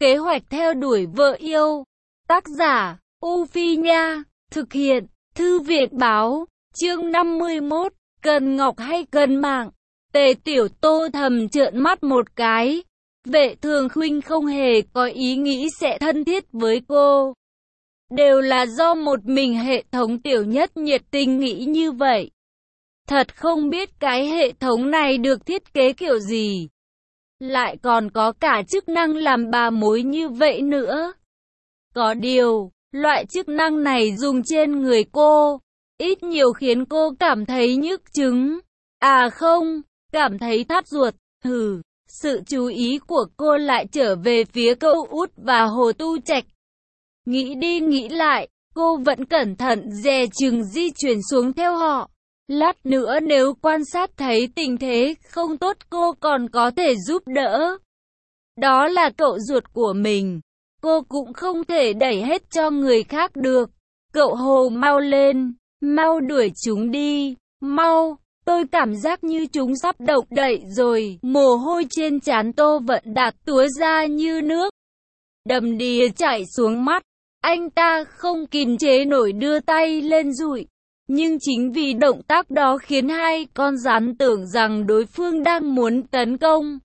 Kế hoạch theo đuổi vợ yêu. Tác giả, U Phi Nha. Thực hiện, Thư viện Báo. Chương 51. Cần ngọc hay cần mạng? Tề Tiểu Tô thầm trợn mắt một cái. Vệ Thường Khuynh không hề có ý nghĩ sẽ thân thiết với cô. Đều là do một mình hệ thống Tiểu Nhất nhiệt tình nghĩ như vậy. Thật không biết cái hệ thống này được thiết kế kiểu gì. Lại còn có cả chức năng làm bà mối như vậy nữa. Có điều, loại chức năng này dùng trên người cô, ít nhiều khiến cô cảm thấy nhức chứng. À không, cảm thấy thắt ruột. Sự chú ý của cô lại trở về phía Cậu Út và Hồ Tu Trạch. Nghĩ đi nghĩ lại, cô vẫn cẩn thận dè chừng di chuyển xuống theo họ. Lát nữa nếu quan sát thấy tình thế không tốt cô còn có thể giúp đỡ. Đó là cậu ruột của mình, cô cũng không thể đẩy hết cho người khác được. Cậu Hồ, mau lên, mau đuổi chúng đi, mau, tôi cảm giác như chúng sắp động đậy rồi. Mồ hôi trên trán Tô Vận Đạt túa ra như nước, đầm đìa chảy xuống mắt. Anh ta không kìm chế nổi đưa tay lên dụi. Nhưng chính vì động tác đó khiến hai con rắn tưởng rằng đối phương đang muốn tấn công.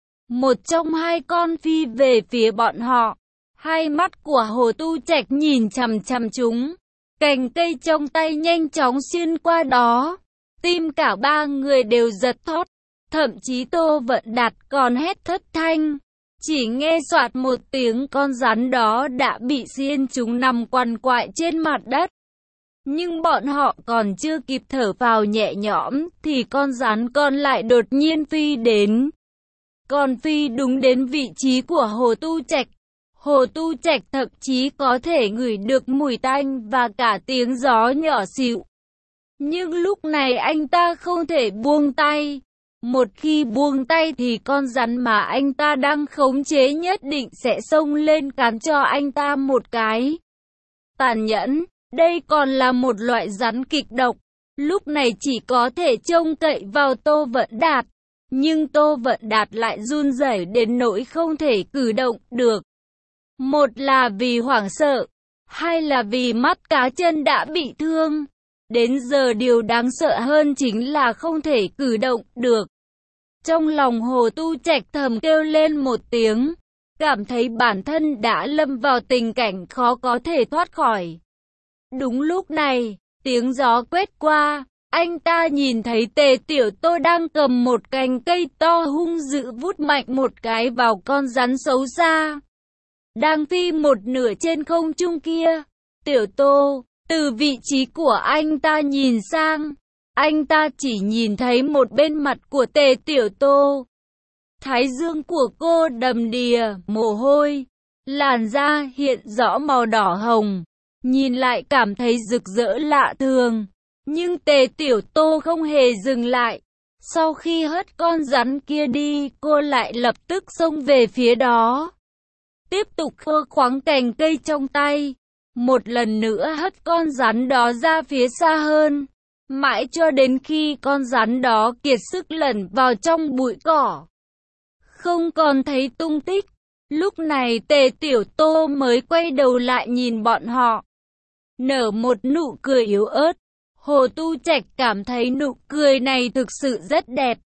Một trong hai con phi về phía bọn họ. Hai mắt của Hồ Tu Trạch nhìn chằm chằm chúng. Cành cây trong tay nhanh chóng xuyên qua đó. Tim cả ba người đều giật thót. Thậm chí Tô Vận Đạt còn hét thất thanh. Chỉ nghe xoạt một tiếng, con rắn đó đã bị xiên chúng nằm quằn quại trên mặt đất. Nhưng bọn họ còn chưa kịp thở phào nhẹ nhõm thì con rắn còn lại đột nhiên phi đến. Còn phi đúng đến vị trí của Hồ Tu Trạch. Hồ Tu Trạch thậm chí có thể ngửi được mùi tanh và cả tiếng gió nhỏ xíu. Nhưng lúc này anh ta không thể buông tay. Một khi buông tay thì con rắn mà anh ta đang khống chế nhất định sẽ xông lên cắn cho anh ta một cái. Tàn nhẫn, đây còn là một loại rắn kịch độc. Lúc này chỉ có thể trông cậy vào Tô Vận Đạt. Nhưng Tô Vận Đạt lại run rẩy đến nỗi không thể cử động được. Một là vì hoảng sợ, hai là vì mắt cá chân đã bị thương. Đến giờ điều đáng sợ hơn chính là không thể cử động được. Trong lòng Hồ Tu Trạch thầm kêu lên một tiếng, cảm thấy bản thân đã lâm vào tình cảnh khó có thể thoát khỏi. Đúng lúc này, tiếng gió quét qua, anh ta nhìn thấy Tề Tiểu Tô đang cầm một cành cây to hung dữ vút mạnh một cái vào con rắn xấu xa. Đang phi một nửa trên không trung kia. Tiểu Tô, từ vị trí của anh ta nhìn sang, anh ta chỉ nhìn thấy một bên mặt của Tề Tiểu Tô. Thái dương của cô đầm đìa mồ hôi, làn da hiện rõ màu đỏ hồng. Nhìn lại cảm thấy rực rỡ lạ thường. Nhưng Tề Tiểu Tô không hề dừng lại. Sau khi hất con rắn kia đi, cô lại lập tức xông về phía đó. Tiếp tục khơ khoáng cành cây trong tay. Một lần nữa hất con rắn đó ra phía xa hơn. Mãi cho đến khi con rắn đó kiệt sức lẩn vào trong bụi cỏ, không còn thấy tung tích. Lúc này Tề Tiểu Tô mới quay đầu lại nhìn bọn họ, nở một nụ cười yếu ớt. Hồ Tu Trạch cảm thấy nụ cười này thực sự rất đẹp.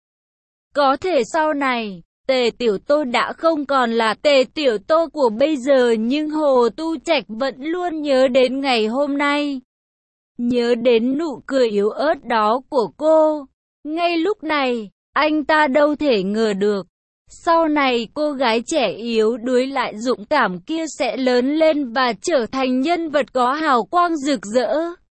Có thể sau này, Tề Tiểu Tô đã không còn là Tề Tiểu Tô của bây giờ, nhưng Hồ Tu Trạch vẫn luôn nhớ đến ngày hôm nay. Nhớ đến nụ cười yếu ớt đó của cô. Ngay lúc này, anh ta đâu thể ngờ được. Sau này cô gái trẻ yếu đuối lại dũng cảm kia sẽ lớn lên và trở thành nhân vật có hào quang rực rỡ.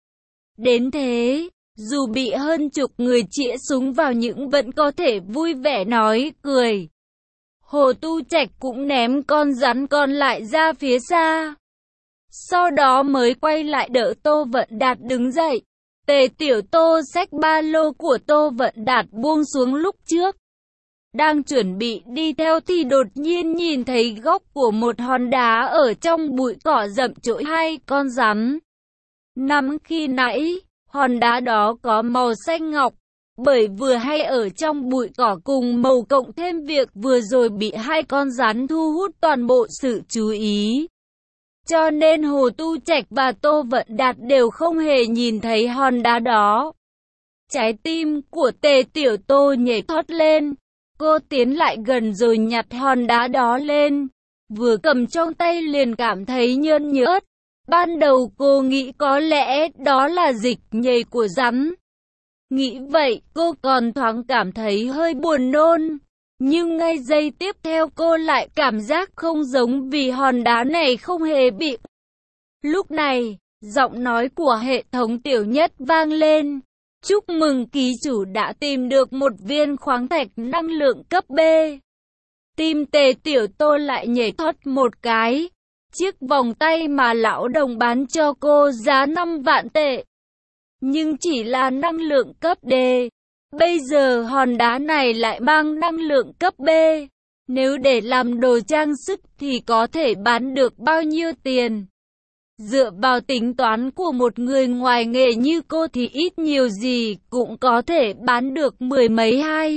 Đến thế, dù bị hơn chục người chĩa súng vào nhưng vẫn có thể vui vẻ nói cười. Hồ Tu Trạch cũng ném con rắn còn lại ra phía xa. Sau đó mới quay lại đỡ Tô Vận Đạt đứng dậy. Tề Tiểu Tô xách ba lô của Tô Vận Đạt buông xuống lúc trước. Đang chuẩn bị đi theo thì đột nhiên nhìn thấy góc của một hòn đá ở trong bụi cỏ rậm chỗi hai con rắn. Năm khi nãy, hòn đá đó có màu xanh ngọc, Bởi vừa hay ở trong bụi cỏ cùng màu cộng thêm việc vừa rồi bị hai con rắn thu hút toàn bộ sự chú ý. Cho nên Hồ Tu Trạch và Tô Vận Đạt đều không hề nhìn thấy hòn đá đó. Trái tim của Tề Tiểu Tô nhảy thoát lên. Cô tiến lại gần rồi nhặt hòn đá đó lên. Vừa cầm trong tay liền cảm thấy nhơn nhớt. Ban đầu cô nghĩ có lẽ đó là dịch nhầy của rắn. Nghĩ vậy cô còn thoáng cảm thấy hơi buồn nôn. Nhưng ngay giây tiếp theo cô lại cảm giác không giống vì hòn đá này không hề bị. Lúc này, giọng nói của hệ thống Tiểu Nhất vang lên. Chúc mừng ký chủ đã tìm được một viên khoáng thạch năng lượng cấp B. Tim Tề Tiểu Tô lại nhảy thoát một cái. Chiếc vòng tay mà lão đồng bán cho cô giá 5 vạn tệ. Nhưng chỉ là năng lượng cấp D. Bây giờ hòn đá này lại mang năng lượng cấp B. Nếu để làm đồ trang sức thì có thể bán được bao nhiêu tiền? Dựa vào tính toán của một người ngoài nghề như cô thì ít nhiều gì cũng có thể bán được mười mấy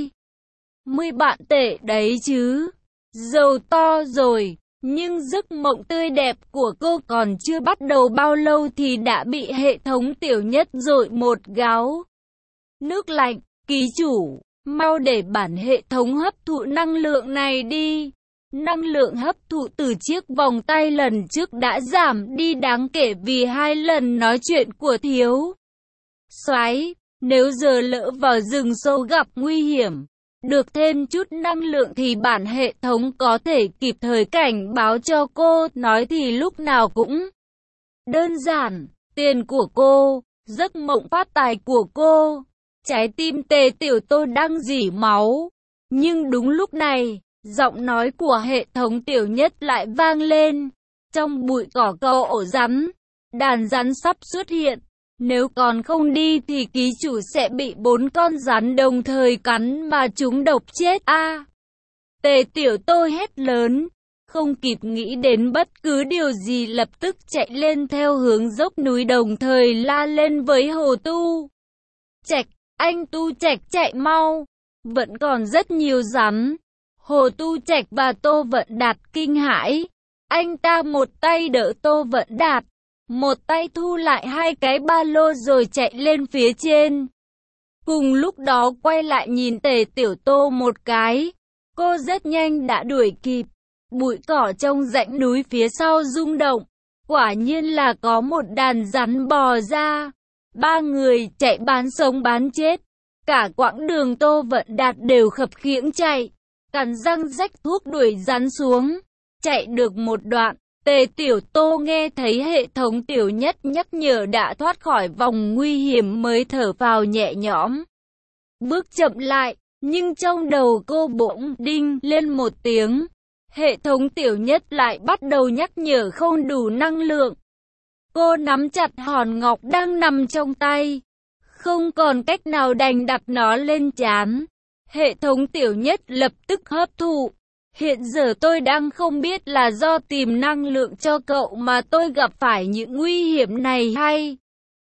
20 vạn tệ đấy chứ. Giàu to rồi. Nhưng giấc mộng tươi đẹp của cô còn chưa bắt đầu bao lâu thì đã bị hệ thống Tiểu Nhất dội một gáo nước lạnh. Ký chủ, mau để bản hệ thống hấp thụ năng lượng này đi. Năng lượng hấp thụ từ chiếc vòng tay lần trước đã giảm đi đáng kể vì 2 lần nói chuyện của Thiếu Soái. Nếu giờ lỡ vào rừng sâu gặp nguy hiểm, được thêm chút năng lượng thì bản hệ thống có thể kịp thời cảnh báo cho cô. Nói thì lúc nào cũng đơn giản, tiền của cô, giấc mộng phát tài của cô. Trái tim Tề Tiểu Tô đang rỉ máu. Nhưng đúng lúc này, giọng nói của hệ thống Tiểu Nhất lại vang lên. Trong bụi cỏ có ổ rắn, đàn rắn sắp xuất hiện. Nếu còn không đi thì ký chủ sẽ bị 4 con rắn đồng thời cắn mà chúng độc chết a. Tề Tiểu Tô hét lớn, không kịp nghĩ đến bất cứ điều gì lập tức chạy lên theo hướng dốc núi đồng thời la lên với Hồ Tu Trạch, anh Tu Trạch chạy mau, vẫn còn rất nhiều rắn. Hồ Tu Trạch và Tô Vận Đạt kinh hãi, anh ta một tay đỡ Tô Vận Đạt, một tay thu lại 2 cái ba lô rồi chạy lên phía trên. Cùng lúc đó quay lại nhìn Tề Tiểu Tô một cái, cô rất nhanh đã đuổi kịp. Bụi cỏ trong rãnh núi phía sau rung động, quả nhiên là có một đàn rắn bò ra. 3 người chạy bán sống bán chết, cả quãng đường Tô Vận Đạt đều khập khiễng chạy, cắn răng rách thuốc đuổi rắn xuống. Chạy được một đoạn, Tề Tiểu Tô nghe thấy hệ thống Tiểu Nhất nhắc nhở đã thoát khỏi vòng nguy hiểm mới thở phào nhẹ nhõm. Bước chậm lại, nhưng trong đầu cô bỗng đinh lên một tiếng. Hệ thống Tiểu Nhất lại bắt đầu nhắc nhở không đủ năng lượng. Cô nắm chặt hòn ngọc đang nằm trong tay, không còn cách nào đành đặt nó lên trán. Hệ thống Tiểu Nhất lập tức hấp thụ. Hiện giờ tôi đang không biết là do tìm năng lượng cho cậu mà tôi gặp phải những nguy hiểm này hay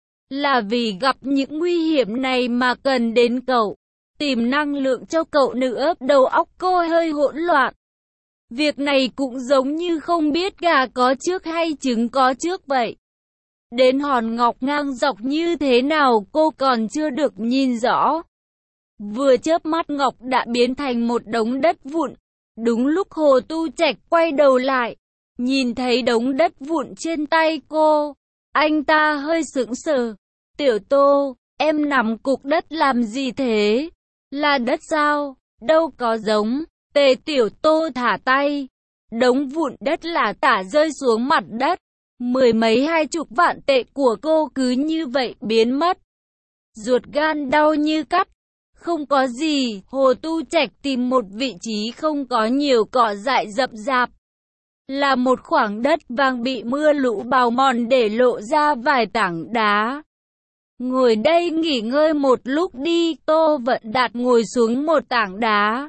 là vì gặp những nguy hiểm này mà cần đến cậu. Tìm năng lượng cho cậu nữa, đầu óc cô hơi hỗn loạn. Việc này cũng giống như không biết gà có trước hay trứng có trước vậy. Đến hòn ngọc ngang dọc như thế nào cô còn chưa được nhìn rõ. Vừa chớp mắt ngọc đã biến thành một đống đất vụn. Đúng lúc Hồ Tu Trạch quay đầu lại, nhìn thấy đống đất vụn trên tay cô, anh ta hơi sững sờ. Tiểu Tô, em nằm cục đất làm gì thế? Là đất sao? Đâu có giống. Tề Tiểu Tô thả tay. Đống vụn đất là tả rơi xuống mặt đất. 10 mấy 20 vạn tệ của cô cứ như vậy biến mất. Ruột gan đau như cắt. Không có gì, Hồ Tu Trạch tìm một vị trí không có nhiều cỏ dại rậm rạp. Là một khoảng đất vàng bị mưa lũ bào mòn để lộ ra vài tảng đá. Ngồi đây nghỉ ngơi một lúc đi, Tô Vận Đạt ngồi xuống một tảng đá.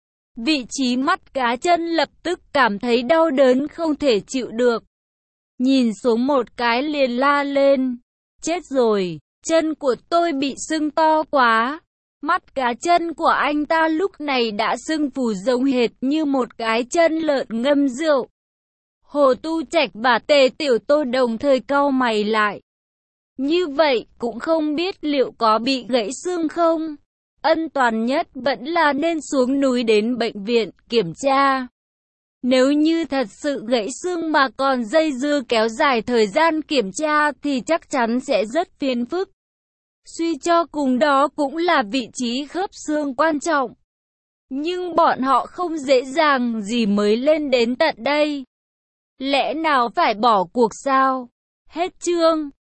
Vị trí mắt cá chân lập tức cảm thấy đau đớn không thể chịu được. Nhìn xuống một cái liền la lên. Chết rồi, chân của tôi bị sưng to quá. Mắt cá chân của anh ta lúc này đã sưng phù giống hệt như một cái chân lợn ngâm rượu. Hồ Tu Trạch và Tề Tiểu Tô đồng thời cau mày lại. Như vậy cũng không biết liệu có bị gãy xương không? Ân toàn nhất vẫn là nên xuống núi đến bệnh viện kiểm tra. Nếu như thật sự gãy xương mà còn dây dưa kéo dài thời gian kiểm tra thì chắc chắn sẽ rất phiền phức. Suy cho cùng đó cũng là vị trí khớp xương quan trọng. Nhưng bọn họ không dễ dàng gì mới lên đến tận đây. Lẽ nào phải bỏ cuộc sao? Hết chương.